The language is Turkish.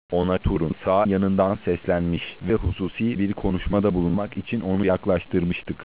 Ona Tur'un sağ yanından seslenmiş ve hususi bir konuşmada bulunmak için onu yaklaştırmıştık.